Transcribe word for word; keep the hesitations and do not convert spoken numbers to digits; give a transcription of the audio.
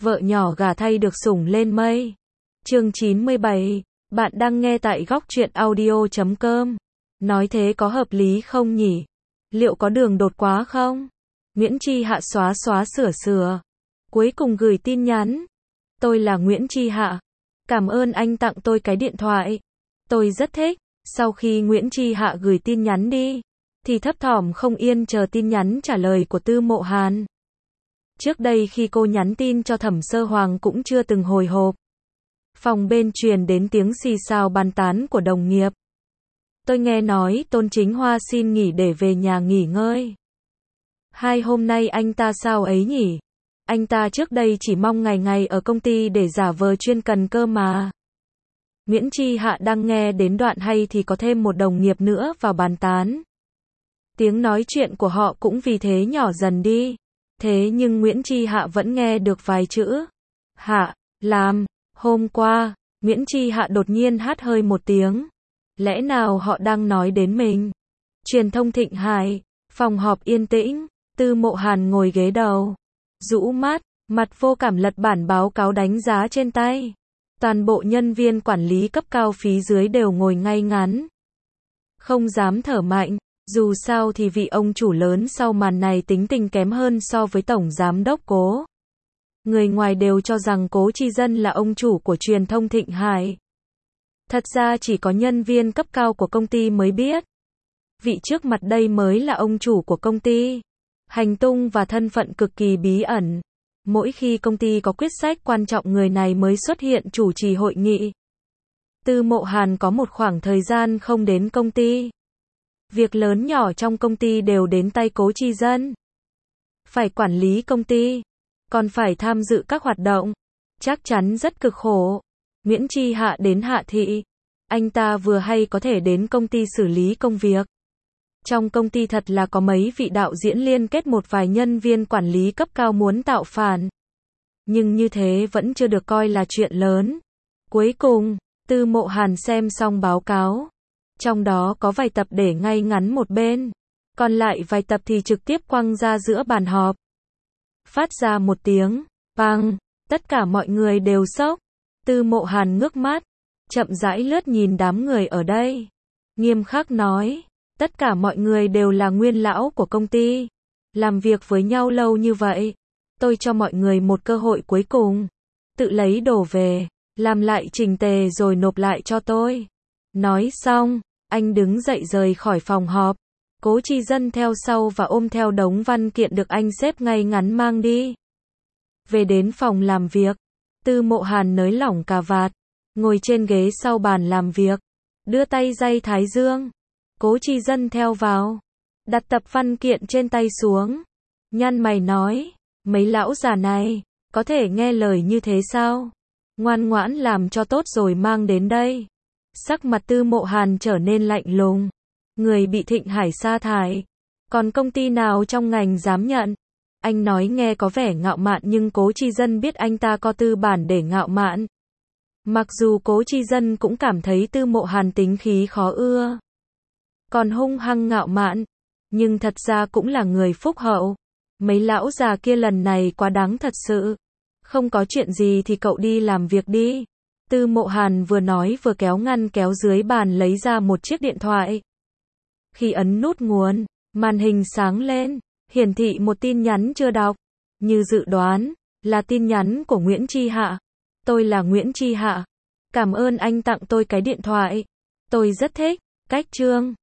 Vợ nhỏ gả thay được sủng lên mây. Chương chín mươi bảy, bạn đang nghe tại góc truyện audio chấm com. Nói thế có hợp lý không nhỉ? Liệu có đường đột quá không? Nguyễn Tri Hạ xóa xóa sửa sửa. Cuối cùng gửi tin nhắn. Tôi là Nguyễn Tri Hạ. Cảm ơn anh tặng tôi cái điện thoại. Tôi rất thích. Sau khi Nguyễn Tri Hạ gửi tin nhắn đi, thì thấp thỏm không yên chờ tin nhắn trả lời của Tư Mộ Hàn. Trước đây khi cô nhắn tin cho Thẩm Sơ Hoàng cũng chưa từng hồi hộp. Phòng bên truyền đến tiếng xì xào bàn tán của đồng nghiệp. Tôi nghe nói Tôn Chính Hoa xin nghỉ để về nhà nghỉ ngơi. Hai hôm nay anh ta sao ấy nhỉ? Anh ta trước đây chỉ mong ngày ngày ở công ty để giả vờ chuyên cần cơ mà. Nguyễn Tri Hạ đang nghe đến đoạn hay thì có thêm một đồng nghiệp nữa vào bàn tán. Tiếng nói chuyện của họ cũng vì thế nhỏ dần đi. Thế nhưng Nguyễn Tri Hạ vẫn nghe được vài chữ. Hạ, làm, hôm qua, Nguyễn Tri Hạ đột nhiên hắt hơi một tiếng. Lẽ nào họ đang nói đến mình? Truyền thông Thịnh Hải, phòng họp yên tĩnh, Tư Mộ Hàn ngồi ghế đầu. Rũ mắt, mặt vô cảm lật bản báo cáo đánh giá trên tay. Toàn bộ nhân viên quản lý cấp cao phía dưới đều ngồi ngay ngắn. Không dám thở mạnh, dù sao thì vị ông chủ lớn sau màn này tính tình kém hơn so với tổng giám đốc Cố. Người ngoài đều cho rằng Cố Chi Dân là ông chủ của truyền thông Thịnh Hải. Thật ra chỉ có nhân viên cấp cao của công ty mới biết. Vị trước mặt đây mới là ông chủ của công ty. Hành tung và thân phận cực kỳ bí ẩn. Mỗi khi công ty có quyết sách quan trọng người này mới xuất hiện chủ trì hội nghị. Tư Mộ Hàn có một khoảng thời gian không đến công ty. Việc lớn nhỏ trong công ty đều đến tay Cố Chi Dân. Phải quản lý công ty, còn phải tham dự các hoạt động. Chắc chắn rất cực khổ. Nguyễn Tri Hạ đến Hạ Thị. Anh ta vừa hay có thể đến công ty xử lý công việc. Trong công ty thật là có mấy vị đạo diễn liên kết một vài nhân viên quản lý cấp cao muốn tạo phản. Nhưng như thế vẫn chưa được coi là chuyện lớn. Cuối cùng, Tư Mộ Hàn xem xong báo cáo. Trong đó có vài tập để ngay ngắn một bên. Còn lại vài tập thì trực tiếp quăng ra giữa bàn họp. Phát ra một tiếng, bang, tất cả mọi người đều sốc. Tư Mộ Hàn ngước mắt, chậm rãi lướt nhìn đám người ở đây. Nghiêm khắc nói. Tất cả mọi người đều là nguyên lão của công ty. Làm việc với nhau lâu như vậy. Tôi cho mọi người một cơ hội cuối cùng. Tự lấy đồ về, làm lại chỉnh tề rồi nộp lại cho tôi. Nói xong, anh đứng dậy rời khỏi phòng họp. Cố Chi Dân theo sau và ôm theo đống văn kiện được anh xếp ngay ngắn mang đi. Về đến phòng làm việc, Tư Mộ Hàn nới lỏng cà vạt, ngồi trên ghế sau bàn làm việc, đưa tay day thái dương. Cố Chi Dân theo vào, đặt tập văn kiện trên tay xuống, nhăn mày nói, mấy lão già này, có thể nghe lời như thế sao? Ngoan ngoãn làm cho tốt rồi mang đến đây. Sắc mặt Tư Mộ Hàn trở nên lạnh lùng. Người bị Thịnh Hải sa thải, còn công ty nào trong ngành dám nhận? Anh nói nghe có vẻ ngạo mạn nhưng Cố Chi Dân biết anh ta có tư bản để ngạo mạn. Mặc dù Cố Chi Dân cũng cảm thấy Tư Mộ Hàn tính khí khó ưa. Còn hung hăng ngạo mạn, nhưng thật ra cũng là người phúc hậu. Mấy lão già kia lần này quá đáng thật sự. Không có chuyện gì thì cậu đi làm việc đi. Tư Mộ Hàn vừa nói vừa kéo ngăn kéo dưới bàn lấy ra một chiếc điện thoại. Khi ấn nút nguồn, màn hình sáng lên, hiển thị một tin nhắn chưa đọc. Như dự đoán, là tin nhắn của Nguyễn Tri Hạ. Tôi là Nguyễn Tri Hạ. Cảm ơn anh tặng tôi cái điện thoại. Tôi rất thích cách chương